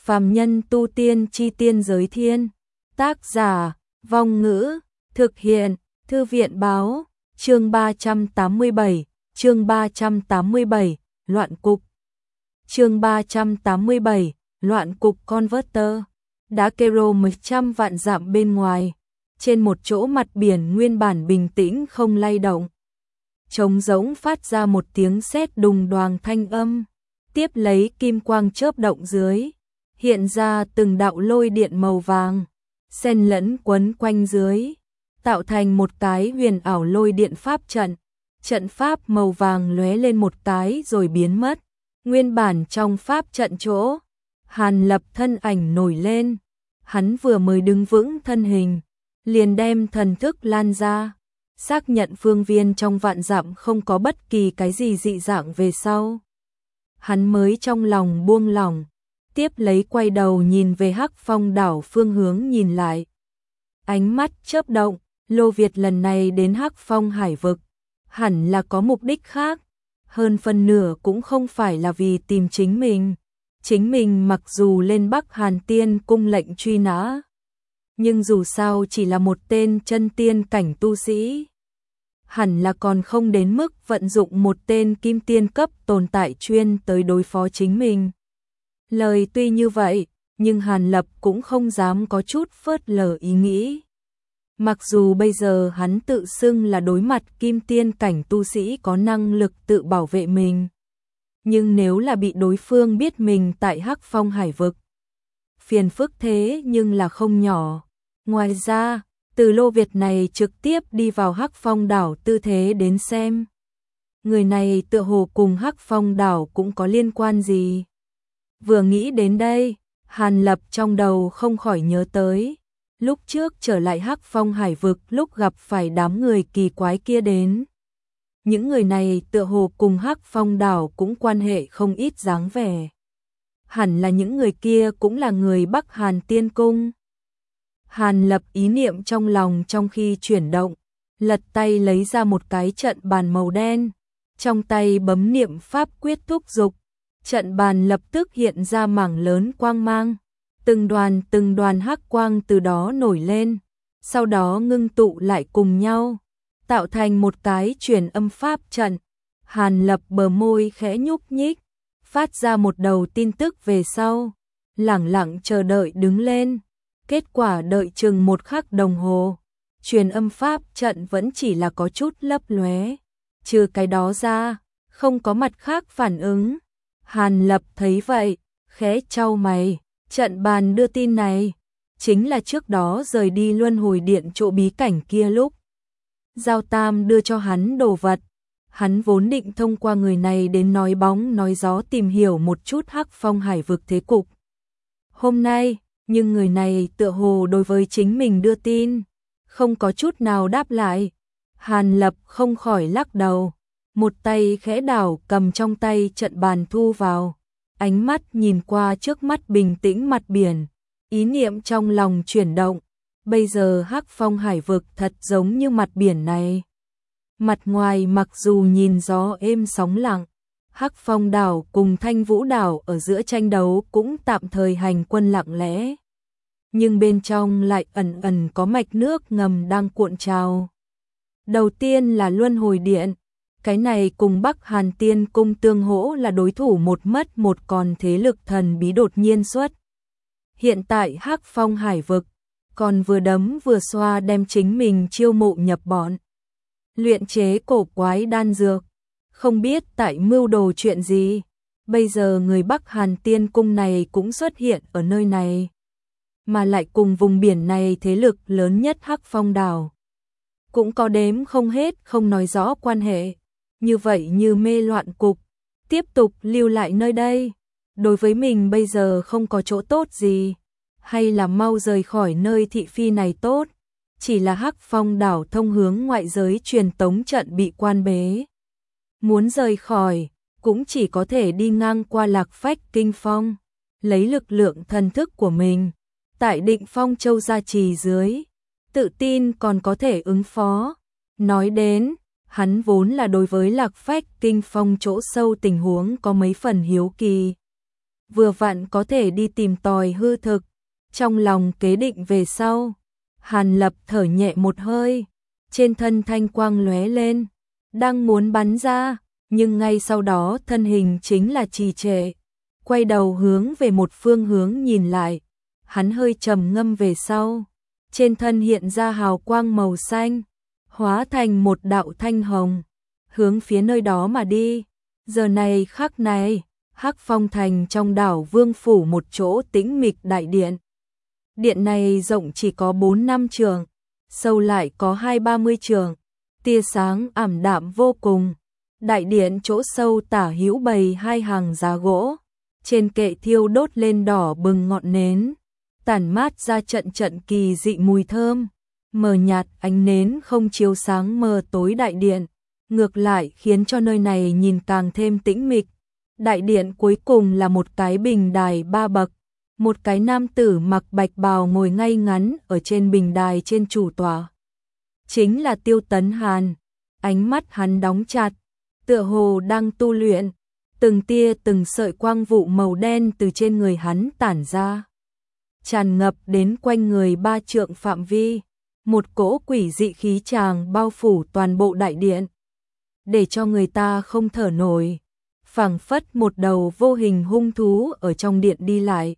Phàm nhân tu tiên chi tiên giới thiên. Tác giả, Vong Ngữ, thực hiện, Thư viện báo, chương 387, Loạn cục. Chương 387, Loạn cục Converter. Đá Kero 100 vạn dặm bên ngoài, trên một chỗ mặt biển nguyên bản bình tĩnh không lay động. Trống rỗng phát ra một tiếng sét đùng đoàng thanh âm, tiếp lấy kim quang chớp động dưới, hiện ra từng đạo lôi điện màu vàng, xen lẫn quấn quanh dưới, tạo thành một cái huyền ảo lôi điện pháp trận. Trận pháp màu vàng lóe lên một cái rồi biến mất. Nguyên bản trong pháp trận chỗ, Hàn Lập thân ảnh nổi lên, hắn vừa mới đứng vững thân hình, liền đem thần thức lan ra, xác nhận phương viên trong vạn dặm không có bất kỳ cái gì dị dạng về sau. Hắn mới trong lòng buông lỏng, tiếp lấy quay đầu nhìn về Hắc Phong đảo phương hướng nhìn lại. Ánh mắt chớp động, Lô Việt lần này đến Hắc Phong hải vực, hẳn là có mục đích khác, hơn phần nửa cũng không phải là vì tìm chính mình. Chính mình mặc dù lên Bắc Hàn Tiên cung lệnh truy nã, nhưng dù sao chỉ là một tên chân tiên cảnh tu sĩ, hẳn là còn không đến mức vận dụng một tên kim tiên cấp tồn tại chuyên tới đối phó chính mình. Lời tuy như vậy, nhưng Hàn Lập cũng không dám có chút phớt lờ ý nghĩ. Mặc dù bây giờ hắn tự xưng là đối mặt kim tiên cảnh tu sĩ có năng lực tự bảo vệ mình, nhưng nếu là bị đối phương biết mình tại Hắc Phong hải vực, phiền phức thế nhưng là không nhỏ. Ngoài ra, từ Lô Việt này trực tiếp đi vào Hắc Phong đảo tư thế đến xem, người này tựa hồ cùng Hắc Phong đảo cũng có liên quan gì. Vừa nghĩ đến đây, Hàn Lập trong đầu không khỏi nhớ tới lúc trước trở lại Hắc Phong hải vực lúc gặp phải đám người kỳ quái kia đến. Những người này tựa hồ cùng Hắc Phong đảo cũng quan hệ không ít dáng vẻ. Hẳn là những người kia cũng là người Bắc Hàn Tiên Cung. Hàn Lập ý niệm trong lòng trong khi chuyển động, lật tay lấy ra một cái trận bàn màu đen, trong tay bấm niệm pháp quyết thúc dục, trận bàn lập tức hiện ra mảng lớn quang mang, từng đoàn hắc quang từ đó nổi lên, sau đó ngưng tụ lại cùng nhau, tạo thành một cái truyền âm pháp trận. Hàn Lập bờ môi khẽ nhúc nhích, phát ra một đầu tin tức về sau, lẳng lặng chờ đợi đứng lên. Kết quả đợi chừng một khắc đồng hồ, truyền âm pháp trận vẫn chỉ là có chút lấp lóe, trừ cái đó ra, không có mặt khác phản ứng. Hàn Lập thấy vậy, khẽ chau mày, trận bàn đưa tin này, chính là trước đó rời đi luân hồi điện chỗ bí cảnh kia lúc Giao Tam đưa cho hắn đồ vật. Hắn vốn định thông qua người này đến nói bóng nói gió tìm hiểu một chút Hắc Phong hải vực thế cục hôm nay, nhưng người này tựa hồ đối với chính mình đưa tin không có chút nào đáp lại. Hàn Lập không khỏi lắc đầu, một tay khẽ đảo cầm trong tay trận bàn thu vào, ánh mắt nhìn qua trước mắt bình tĩnh mặt biển, ý niệm trong lòng chuyển động. Bây giờ Hắc Phong hải vực thật giống như mặt biển này. Mặt ngoài mặc dù nhìn gió êm sóng lặng, Hắc Phong đảo cùng Thanh Vũ đảo ở giữa tranh đấu cũng tạm thời hành quân lặng lẽ, nhưng bên trong lại ẩn ẩn có mạch nước ngầm đang cuộn trào. Đầu tiên là Luân Hồi Điện, cái này cùng Bắc Hàn Tiên Cung tương hỗ là đối thủ một mất một còn, thế lực thần bí đột nhiên xuất hiện tại Hắc Phong hải vực, còn vừa đấm vừa xoa đem chính mình chiêu mộ nhập bọn, luyện chế cổ quái đan dược, không biết tại mưu đồ chuyện gì. Bây giờ người Bắc Hàn Tiên Cung này cũng xuất hiện ở nơi này, mà lại cùng vùng biển này thế lực lớn nhất Hắc Phong đảo cũng có đếm không hết không nói rõ quan hệ. Như vậy như mê loạn cục, tiếp tục lưu lại nơi đây, đối với mình bây giờ không có chỗ tốt gì, hay là mau rời khỏi nơi thị phi này tốt. Chỉ là Hắc Phong đảo thông hướng ngoại giới truyền tống trận bị quan bế, muốn rời khỏi cũng chỉ có thể đi ngang qua Lạc Phách Kinh Phong, lấy lực lượng thần thức của mình tại Định Phong Châu gia trì dưới, tự tin còn có thể ứng phó. Nói đến, hắn vốn là đối với Lạc Phách Kinh Phong chỗ sâu tình huống có mấy phần hiếu kỳ. vừa vặn có thể đi tìm tòi hư thực. Trong lòng kế định về sau, Hàn Lập thở nhẹ một hơi, trên thân thanh quang lóe lên, đang muốn bắn ra, nhưng ngay sau đó thân hình chính là trì trệ, quay đầu hướng về một phương hướng nhìn lại, hắn hơi trầm ngâm về sau, trên thân hiện ra hào quang màu xanh, hóa thành một đạo thanh hồng, hướng phía nơi đó mà đi. Giờ này khắc này, Hắc Phong Thành trong đảo Vương Phủ một chỗ tĩnh mịch đại điện. Điện này rộng chỉ có 4-5 trượng, sâu lại có 2-30 trượng, tia sáng ảm đạm vô cùng. Đại điện chỗ sâu tả hữu bày 2 hàng giá gỗ, trên kệ thiêu đốt lên đỏ bừng ngọn nến, tản mát ra trận trận kỳ dị mùi thơm. Mờ nhạt ánh nến không chiếu sáng mờ tối đại điện, ngược lại khiến cho nơi này nhìn càng thêm tĩnh mịch. Đại điện cuối cùng là một cái bình đài 3 bậc, một cái nam tử mặc bạch bào ngồi ngay ngắn ở trên bình đài trên chủ tọa. Chính là Tiêu Tấn Hàn, ánh mắt hắn đóng chặt, tựa hồ đang tu luyện, từng tia từng sợi quang vụ màu đen từ trên người hắn tản ra, tràn ngập đến quanh người 3 trượng phạm vi, một cỗ quỷ dị khí tràng bao phủ toàn bộ đại điện, để cho người ta không thở nổi, phảng phất một đầu vô hình hung thú ở trong điện đi lại.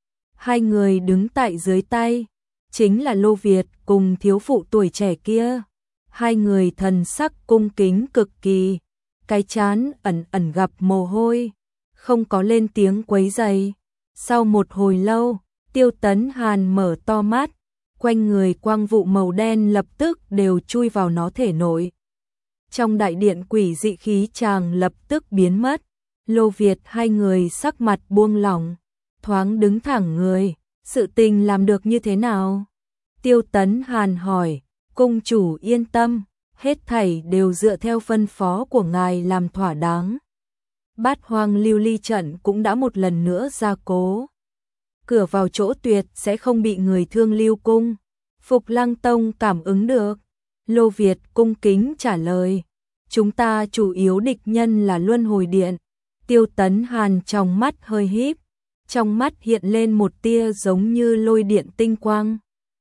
2 người đứng tại dưới tay, chính là Lô Việt cùng thiếu phụ tuổi trẻ kia. 2 người thần sắc cung kính cực kỳ, cái trán ẩn ẩn gặp mồ hôi, không có lên tiếng quấy rầy. Sau một hồi lâu, Tiêu Tấn Hàn mở to mắt, quanh người quang vụ màu đen lập tức đều chui vào nó thể nội. Trong đại điện quỷ dị khí tràng lập tức biến mất. Lô Việt 2 người sắc mặt buông lỏng, thoáng đứng thẳng người, sự tình làm được như thế nào? Tiêu Tấn Hàn hỏi, cung chủ yên tâm, hết thảy đều dựa theo phân phó của ngài làm thỏa đáng. Bát Hoang Lưu Ly trận cũng đã một lần nữa gia cố. Cửa vào chỗ tuyệt sẽ không bị người thương Lưu cung. Phục Lăng Tông cảm ứng được. Lô Việt cung kính trả lời, chúng ta chủ yếu địch nhân là Luân Hồi Điện. Tiêu Tấn Hàn trong mắt hơi híp, trong mắt hiện lên một tia giống như lôi điện tinh quang.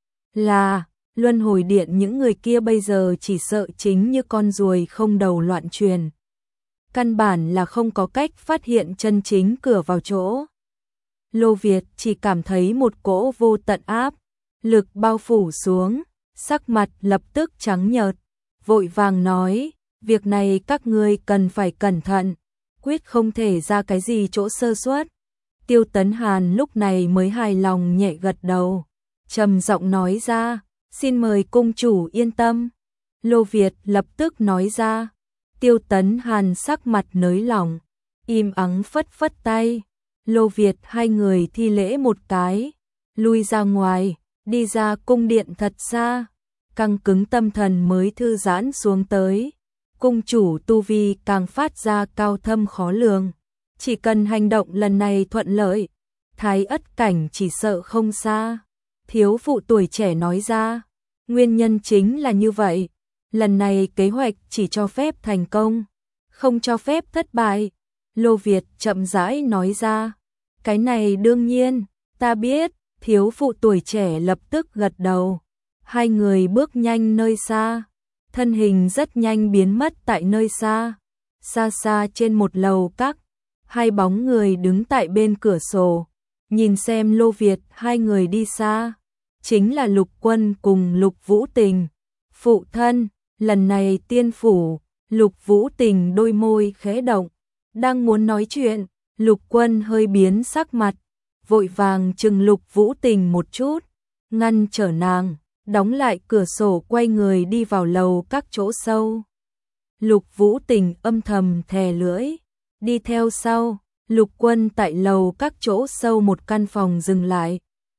Là Luân Hồi Điện, những người kia bây giờ chỉ sợ chính như con ruồi không đầu loạn truyền. Căn bản là không có cách phát hiện chân chính cửa vào chỗ. Lô Việt chỉ cảm thấy một cỗ vô tận áp lực bao phủ xuống, sắc mặt lập tức trắng nhợt, vội vàng nói, việc này các ngươi cần phải cẩn thận, quyết không thể ra cái gì chỗ sơ suất. Tiêu Tấn Hàn lúc này mới hài lòng nhẹ gật đầu, trầm giọng nói ra, xin mời cung chủ yên tâm. Lô Việt lập tức nói ra. Tiêu Tấn Hàn sắc mặt nới lỏng, im ắng phất phất tay. Lô Việt 2 người thi lễ một cái, lui ra ngoài, đi ra cung điện thật xa, căng cứng tâm thần mới thư giãn xuống tới. Cung chủ tu vi càng phát ra cao thâm khó lường, chỉ cần hành động lần này thuận lợi, Thái Ất cảnh chỉ sợ không xa. Thiếu phụ tuổi trẻ nói ra, nguyên nhân chính là như vậy, lần này kế hoạch chỉ cho phép thành công, không cho phép thất bại. Lô Việt chậm rãi nói ra, cái này đương nhiên, ta biết. Thiếu phụ tuổi trẻ lập tức gật đầu. 2 người bước nhanh nơi xa, thân hình rất nhanh biến mất tại nơi xa. Xa xa trên một lầu các, 2 bóng người đứng tại bên cửa sổ, nhìn xem Lô Việt 2 người đi xa. Chính là Lục Quân cùng Lục Vũ Tình. Phụ thân, lần này tiên phủ. Lục Vũ Tình đôi môi khẽ động, đang muốn nói chuyện, Lục Quân hơi biến sắc mặt, vội vàng chừng Lục Vũ Tình một chút, ngăn trở nàng, đóng lại cửa sổ, quay người đi vào lầu các chỗ sâu. Lục Vũ Tình âm thầm thè lưỡi, đi theo sau. Lục Quân tại lầu các chỗ sâu một căn phòng dừng lại,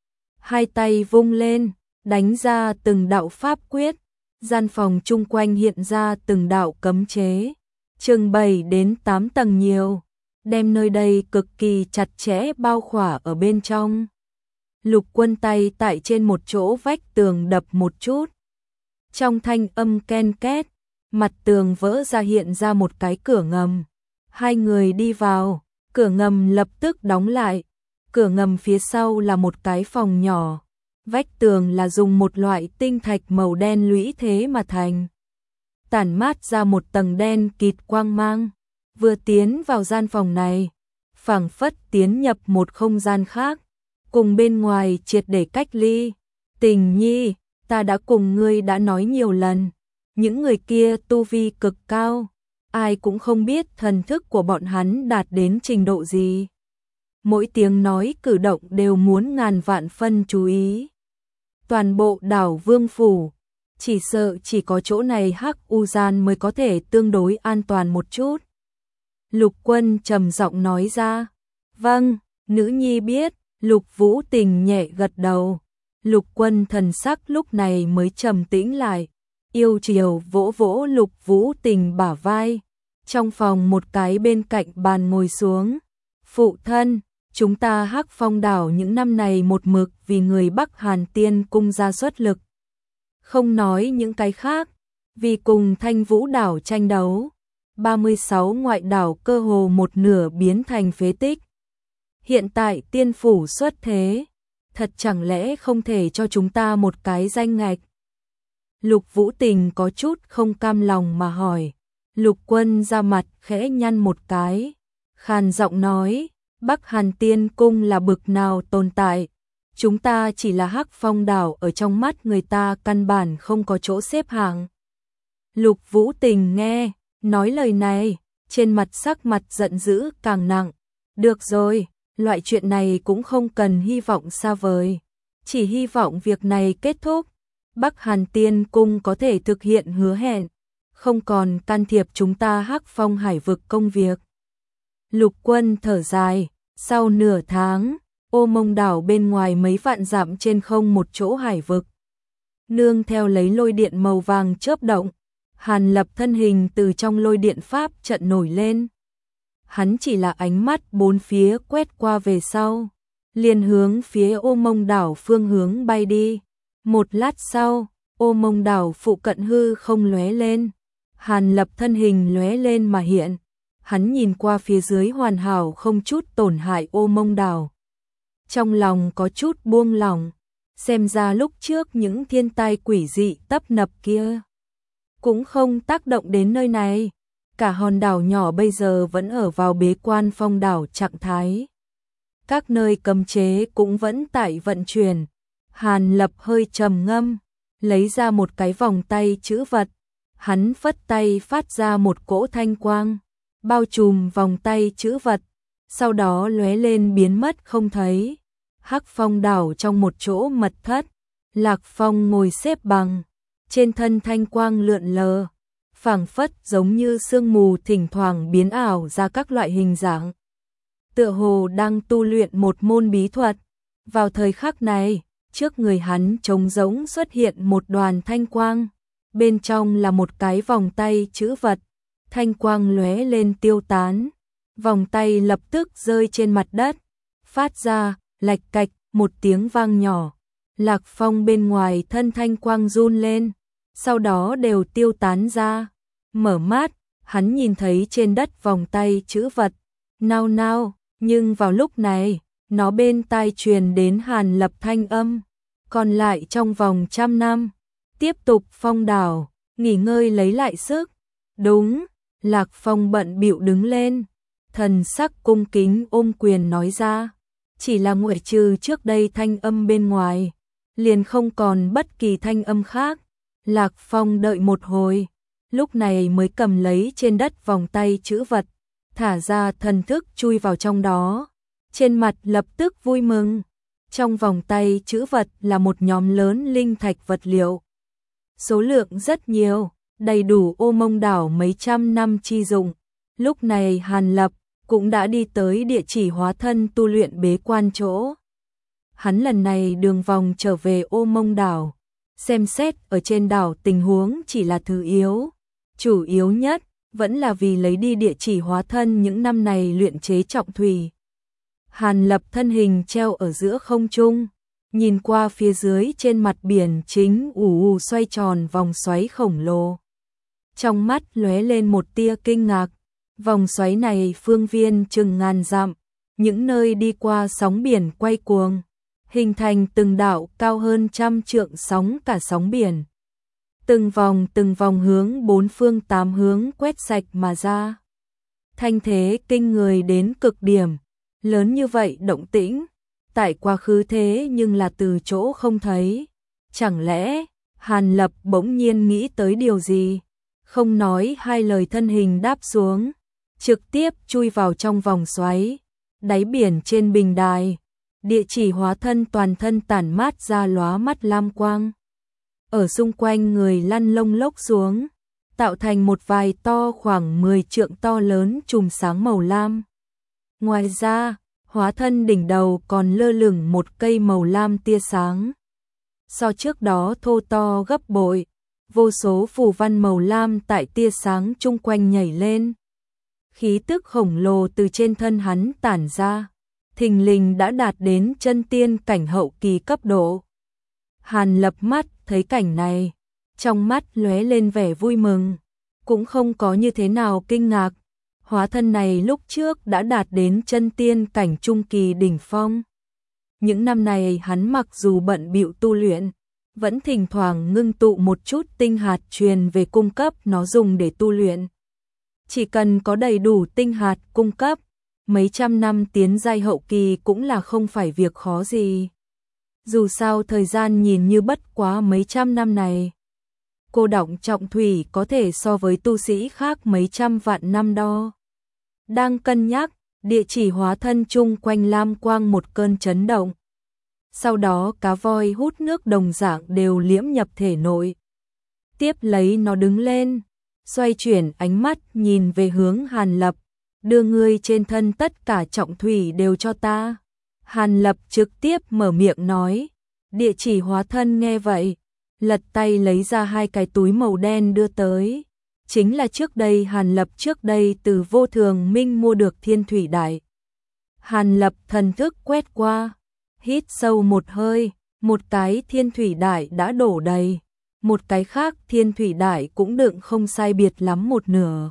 2 tay vung lên, đánh ra từng đạo pháp quyết, gian phòng chung quanh hiện ra từng đạo cấm chế, chừng 7 đến 8 tầng nhiều, đem nơi đây cực kỳ chặt chẽ bao khỏa ở bên trong. Lục Quân tay tại trên một chỗ vách tường đập một chút, trong thanh âm ken két, mặt tường vỡ ra, hiện ra một cái cửa ngầm. 2 người đi vào, Cửa ngầm lập tức đóng lại. Cửa ngầm phía sau là một cái phòng nhỏ. Vách tường là dùng một loại tinh thạch màu đen lũy thế mà thành. Tản mát ra một tầng đen kịt quang mang. Vừa tiến vào gian phòng này, phảng phất tiến nhập một không gian khác, cùng bên ngoài triệt để cách ly. Tình nhi, ta đã cùng ngươi đã nói nhiều lần, những người kia tu vi cực cao, ai cũng không biết thần thức của bọn hắn đạt đến trình độ gì. Mỗi tiếng nói cử động đều muốn ngàn vạn phân chú ý. Toàn bộ đảo Vương Phủ, chỉ sợ chỉ có chỗ này Hắc U Gian mới có thể tương đối an toàn một chút. Lục Quân trầm giọng nói ra. Vâng, nữ nhi biết. Lục Vũ Tình nhẹ gật đầu. Lục Quân thần sắc lúc này mới trầm tĩnh lại, yêu chiều vỗ vỗ Lục Vũ Tình bả vai. Trong phòng một cái bên cạnh bàn ngồi xuống. Phụ thân, chúng ta Hắc Phong đảo những năm này một mực vì người Bắc Hàn Tiên cung ra xuất lực. Không nói những cái khác, vì cùng Thanh Vũ đảo tranh đấu, 36 ngoại đảo cơ hồ một nửa biến thành phế tích. Hiện tại tiên phủ xuất thế, thật chẳng lẽ không thể cho chúng ta một cái danh ngạch? Lục Vũ Tình có chút không cam lòng mà hỏi. Lục Quân ra mặt khẽ nhăn một cái, khàn giọng nói, Bắc Hàn Tiên cung là bực nào tồn tại, chúng ta chỉ là Hắc Phong đảo ở trong mắt người ta căn bản không có chỗ xếp hạng. Lục Vũ Tình nghe, nói lời này, trên mặt sắc mặt giận dữ càng nặng. Được rồi, loại chuyện này cũng không cần hy vọng xa vời, chỉ hy vọng việc này kết thúc, Bắc Hàn Tiên cung có thể thực hiện hứa hẹn, không còn can thiệp chúng ta Hắc Phong hải vực công việc. Lục Quân thở dài, sau nửa tháng, Ô Mông đảo bên ngoài mấy vạn dặm trên không một chỗ hải vực. Nương theo lấy lôi điện màu vàng chớp động, Hàn Lập thân hình từ trong lôi điện pháp trận nổi lên. Hắn chỉ là ánh mắt bốn phía quét qua về sau, liền hướng phía Ô Mông đảo phương hướng bay đi. Một lát sau, Ô Mông đảo phụ cận hư không lóe lên. Hàn Lập thân hình lóe lên mà hiện. Hắn nhìn qua phía dưới hoàn hảo không chút tổn hại Ô Mông đảo. Trong lòng có chút buông lỏng, xem ra lúc trước những thiên tai quỷ dị tấp nập kia cũng không tác động đến nơi này. Cả hòn đảo nhỏ bây giờ vẫn ở vào bế quan phong đảo trạng thái. Các nơi cấm chế cũng vẫn tại vận chuyển. Hàn Lập hơi trầm ngâm, lấy ra một cái vòng tay chữ vật. Hắn phất tay phát ra một cỗ thanh quang, bao trùm vòng tay chữ vật, sau đó lóe lên biến mất không thấy. Hắc Phong đảo trong một chỗ mật thất, Lạc Phong ngồi xếp bằng, trên thân thanh quang lượn lờ, phảng phất giống như sương mù thỉnh thoảng biến ảo ra các loại hình dạng. Tựa hồ đang tu luyện một môn bí thuật. Vào thời khắc này, trước người hắn trống rỗng xuất hiện một đoàn thanh quang, bên trong là một cái vòng tay chữ vật. Thanh quang lóe lên tiêu tán, vòng tay lập tức rơi trên mặt đất, phát ra lạch cạch một tiếng vang nhỏ. Lạc Phong bên ngoài thân thanh quang run lên, sau đó đều tiêu tán ra. Mở mắt, hắn nhìn thấy trên đất vòng tay chữ vật, nao nao, nhưng vào lúc này, nó bên tai truyền đến Hàn Lập thanh âm. Còn lại trong vòng 100 năm, tiếp tục phong đảo, nghỉ ngơi lấy lại sức. Đúng, Lạc Phong bận bịu đứng lên, thần sắc cung kính ôm quyền nói ra. Chỉ là ngoại trừ trước đây thanh âm bên ngoài, liền không còn bất kỳ thanh âm khác. Lạc Phong đợi một hồi, lúc này mới cầm lấy trên đất vòng tay chữ vật, thả ra thần thức chui vào trong đó. Trên mặt lập tức vui mừng. Trong vòng tay chữ vật là một nhóm lớn linh thạch vật liệu. Số lượng rất nhiều, đầy đủ Ô Mông đảo mấy trăm năm chi dụng. Lúc này Hàn Lập cũng đã đi tới địa chỉ hóa thân tu luyện bế quan chỗ. Hắn lần này đường vòng trở về Ô Mông đảo, xem xét ở trên đảo tình huống chỉ là thứ yếu. Chủ yếu nhất vẫn là vì lấy đi địa chỉ hóa thân những năm này luyện chế trọng thủy. Hàn Lập thân hình treo ở giữa không trung, nhìn qua phía dưới trên mặt biển chính ù xoay tròn vòng xoáy khổng lồ. Trong mắt lóe lên một tia kinh ngạc, Vòng xoáy này phương viên chừng ngàn dặm, những nơi đi qua sóng biển quay cuồng, hình thành từng đạo cao hơn trăm trượng sóng cả sóng biển. Từng vòng hướng bốn phương tám hướng quét sạch mà ra. Thanh thế kinh người đến cực điểm, lớn như vậy động tĩnh, tại quá khứ thế nhưng là từ chỗ không thấy. Chẳng lẽ, Hàn Lập bỗng nhiên nghĩ tới điều gì? Không nói hai lời thân hình đáp xuống, trực tiếp chui vào trong vòng xoáy, đáy biển trên bình đài. Địa chỉ hóa thân toàn thân tản mát ra lóa mắt lam quang. Ở xung quanh người lăn lông lốc xuống, tạo thành một vài to khoảng 10 trượng to lớn chùm sáng màu lam. Ngoài ra, hóa thân đỉnh đầu còn lơ lửng một cây màu lam tia sáng. So trước đó thô to gấp bội, vô số phù văn màu lam tại tia sáng chung quanh nhảy lên. Khí tức khổng lồ từ trên thân hắn tản ra, thình lình đã đạt đến chân tiên cảnh hậu kỳ cấp độ. Hàn Lập mắt thấy cảnh này, trong mắt lóe lên vẻ vui mừng, cũng không có như thế nào kinh ngạc. Hóa thân này lúc trước đã đạt đến chân tiên cảnh trung kỳ đỉnh phong. Những năm này hắn mặc dù bận bịu tu luyện, vẫn thỉnh thoảng ngưng tụ một chút tinh hạt truyền về cung cấp nó dùng để tu luyện. Chỉ cần có đầy đủ tinh hạt cung cấp, mấy trăm năm tiến giai hậu kỳ cũng là không phải việc khó gì. Dù sao thời gian nhìn như bất quá mấy trăm năm này. Cô đọng trọng thủy có thể so với tu sĩ khác mấy trăm vạn năm đo. Đang cân nhắc, địa chỉ hóa thân chung quanh lam quang một cơn chấn động. Sau đó cá voi hút nước đồng dạng đều liễm nhập thể nội. Tiếp lấy nó đứng lên, xoay chuyển ánh mắt nhìn về hướng Hàn Lập, đưa ngươi trên thân tất cả trọng thủy đều cho ta. Hàn Lập trực tiếp mở miệng nói, địa chỉ hóa thân nghe vậy, lật tay lấy ra hai cái túi màu đen đưa tới. Chính là trước đây Hàn Lập trước đây từ Vô Thường Minh mua được thiên thủy đại. Hàn Lập thần thức quét qua, hít sâu một hơi, một cái thiên thủy đại đã đổ đầy, một cái khác thiên thủy đại cũng đựng không sai biệt lắm một nửa.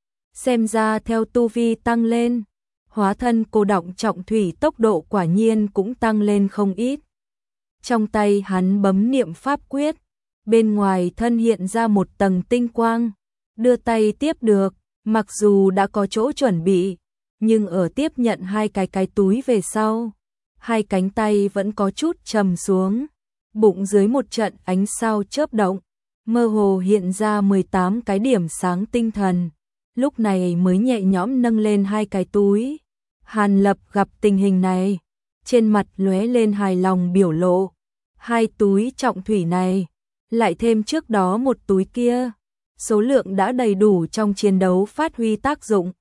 Xem ra theo tu vi tăng lên, hóa thân cô đọng trọng thủy tốc độ quả nhiên cũng tăng lên không ít. Trong tay hắn bấm niệm pháp quyết, bên ngoài thân hiện ra một tầng tinh quang, đưa tay tiếp được, mặc dù đã có chỗ chuẩn bị, nhưng ở tiếp nhận hai cái túi về sau, hai cánh tay vẫn có chút trầm xuống, bụng dưới một trận ánh sao chớp động, mơ hồ hiện ra 18 cái điểm sáng tinh thần, lúc này mới nhẹ nhõm nâng lên hai cái túi. Hàn Lập gặp tình hình này, trên mặt lóe lên hài lòng biểu lộ, hai túi trọng thủy này, lại thêm trước đó một túi kia, số lượng đã đầy đủ trong chiến đấu phát huy tác dụng.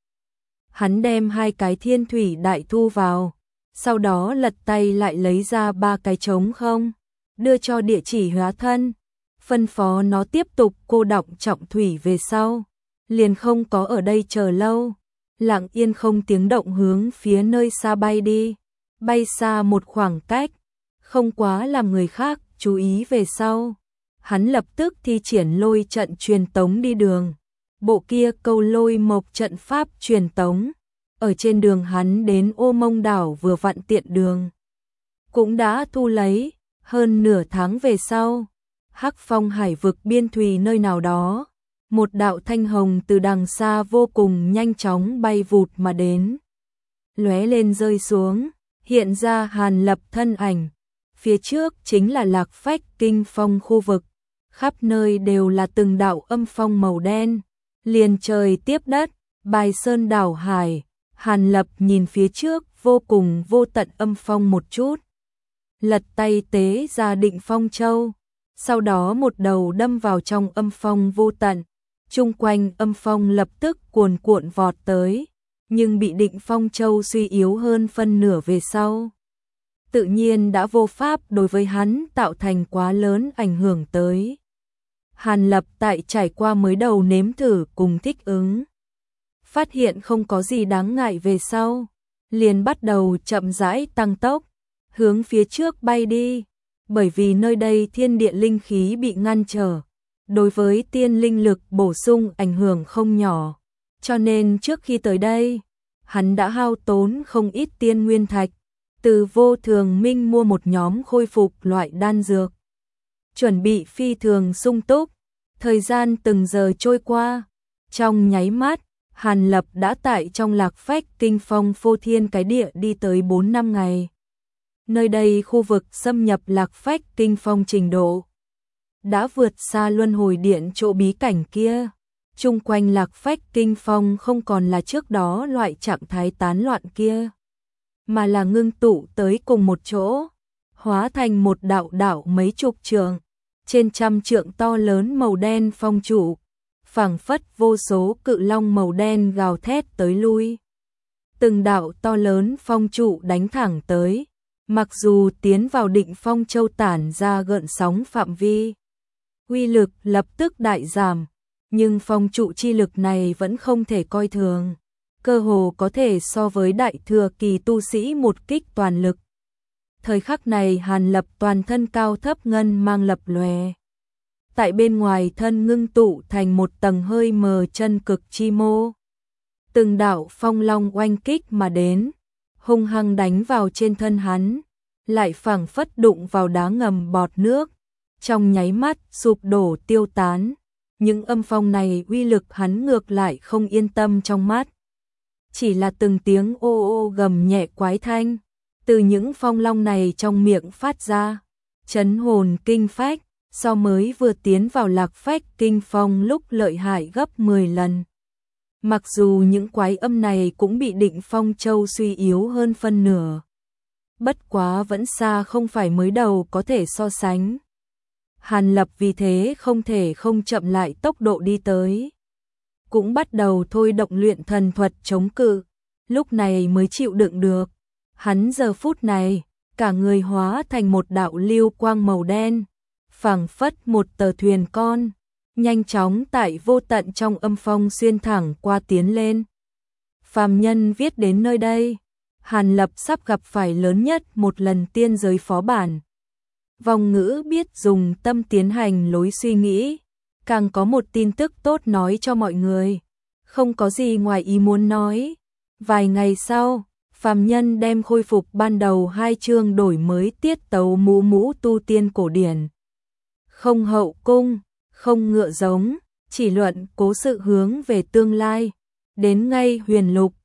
Hắn đem hai cái thiên thủy đại thu vào, sau đó lật tay lại lấy ra ba cái trống không, đưa cho địa chỉ hóa thân, phân phó nó tiếp tục cô đọng trọng thủy về sau, liền không có ở đây chờ lâu, lặng yên không tiếng động hướng phía nơi xa bay đi, bay xa một khoảng cách, không quá làm người khác chú ý về sau. Hắn lập tức thi triển lôi trận truyền tống đi đường, bộ kia câu lôi mộc trận pháp truyền tống, ở trên đường hắn đến Ô Mông đảo vừa vặn tiện đường, cũng đã thu lấy. Hơn nửa tháng về sau, Hắc Phong hải vực biên thùy nơi nào đó, một đạo thanh hồng từ đằng xa vô cùng nhanh chóng bay vụt mà đến, lóe lên rơi xuống, hiện ra Hàn Lập thân ảnh. Phía trước chính là Lạc Phách Kinh Phong khu vực, khắp nơi đều là từng đạo âm phong màu đen, liền trời tiếp đất, bài sơn đảo hải. Hàn Lập nhìn phía trước vô cùng vô tận âm phong một chút, lật tay tế ra Định Phong Châu, sau đó một đầu đâm vào trong âm phong vô tận, chung quanh âm phong lập tức cuồn cuộn vọt tới, nhưng bị Định Phong Châu suy yếu hơn phân nửa về sau, tự nhiên đã vô pháp đối với hắn tạo thành quá lớn ảnh hưởng tới. Hàn Lập tại trải qua mới đầu nếm thử cùng thích ứng, phát hiện không có gì đáng ngại về sau, liền bắt đầu chậm rãi tăng tốc, hướng phía trước bay đi, bởi vì nơi đây thiên địa linh khí bị ngăn trở, đối với tiên linh lực bổ sung ảnh hưởng không nhỏ, Cho nên trước khi tới đây, hắn đã hao tốn không ít tiên nguyên thạch, từ Vô Thường Minh mua một nhóm khôi phục loại đan dược. Chuẩn bị phi thường sung túc, thời gian từng giờ trôi qua, trong nháy mắt, Hàn Lập đã tại trong Lạc Phách Kinh Phong phô thiên cái địa đi tới 4 năm ngày. Nơi đây khu vực xâm nhập Lạc Phách Kinh Phong trình độ đã vượt xa luân hồi điện chỗ bí cảnh kia. Chung quanh Lạc Phách Kinh Phong không còn là trước đó loại trạng thái tán loạn kia, mà là ngưng tụ tới cùng một chỗ, hóa thành một đạo đạo mấy chục trượng, trên trăm trượng to lớn màu đen phong trụ, phảng phất vô số cự long màu đen gào thét tới lui. Từng đạo to lớn phong trụ đánh thẳng tới, mặc dù tiến vào định phong châu tản ra gợn sóng phạm vi, uy lực lập tức đại giảm, nhưng phong trụ chi lực này vẫn không thể coi thường, cơ hồ có thể so với đại thừa kỳ tu sĩ một kích toàn lực. Thời khắc này Hàn Lập toàn thân cao thấp ngân mang lập lòe. Tại bên ngoài thân ngưng tụ thành một tầng hơi mờ chân cực chi mô. Từng đạo phong long oanh kích mà đến, hung hăng đánh vào trên thân hắn, lại phảng phất đụng vào đá ngầm bọt nước, trong nháy mắt sụp đổ tiêu tán. Những âm phong này uy lực hắn ngược lại không yên tâm trong mắt. Chỉ là từng tiếng ô ô gầm nhẹ quái thanh, từ những phong long này trong miệng phát ra, chấn hồn kinh phách, so mới vừa tiến vào Lạc Phách Kinh Phong lúc lợi hại gấp 10 lần. Mặc dù những quái âm này cũng bị Định Phong Châu suy yếu hơn phân nửa, bất quá vẫn xa không phải mới đầu có thể so sánh. Hàn Lập vì thế không thể không chậm lại tốc độ đi tới, cũng bắt đầu thôi động luyện thần thuật chống cự, lúc này mới chịu đựng được. Hắn giờ phút này, cả người hóa thành một đạo lưu quang màu đen, phảng phất một tờ thuyền con, nhanh chóng tại vô tận trong âm phong xuyên thẳng qua tiến lên. Phàm nhân viết đến nơi đây, Hàn Lập sắp gặp phải lớn nhất một lần tiên giới phó bản. Vong ngữ biết dùng tâm tiến hành lối suy nghĩ, càng có một tin tức tốt nói cho mọi người, không có gì ngoài ý muốn nói. Vài ngày sau, phàm nhân đem khôi phục ban đầu 2 chương đổi mới tiết tấu mũ mũ tu tiên cổ điển. Không hậu cung, không ngựa giống, chỉ luận cố sự hướng về tương lai, đến ngay huyền lục,